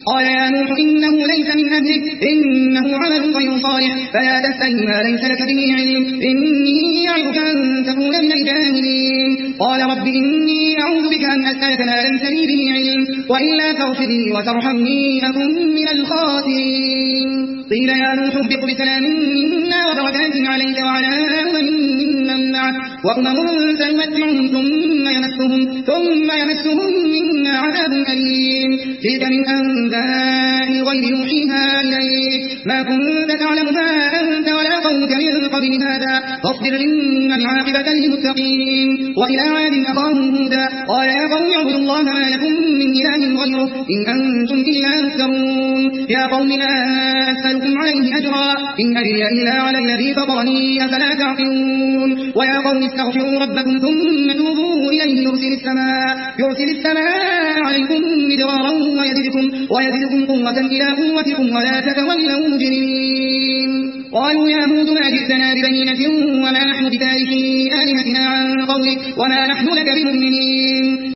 قال يا نوح إنه ليس من أهلك إنه عمل غير صالح فلا تسأل ما ليس لك به علم إني أعظك أن تكون من الجاهلين قال رب إني أعوذ بك أن أسألك ما ليس لي به علم وإلا تغفر لي وترحمني أكن من الخاسرين قيل يا نوح اهبط بسلام منا وبركات عليك وعلى ممن معك وأمم سنمتعهم ثم يمسهم منا عذاب أليم تلك من أنباء الغيب نوحيها إليك ما كنت تعلمها أنت ولا قومك من قبل هذا فاصبر إن العاقبة للمتقين وإلى عاد أخاهم هودا قال يا قوم اعبدوا الله ما لكم من إله غيره إن أنتم إلا مفترون يا قوم لا أسألكم عليه أجرا إن أجري إلا على الذي فطرني أفلا تعقلون ويا قوم استغفروا ربكم ثم توبوا إليه يرسل السماء عليكم مدرارا ويزدكم قوة إلى قوتكم ولا تتولوا مجرمين قالوا يا هود ما جئتنا ببينة وما نحن بتاركي آلهتنا عن قولك وما نحن لك بمؤمنين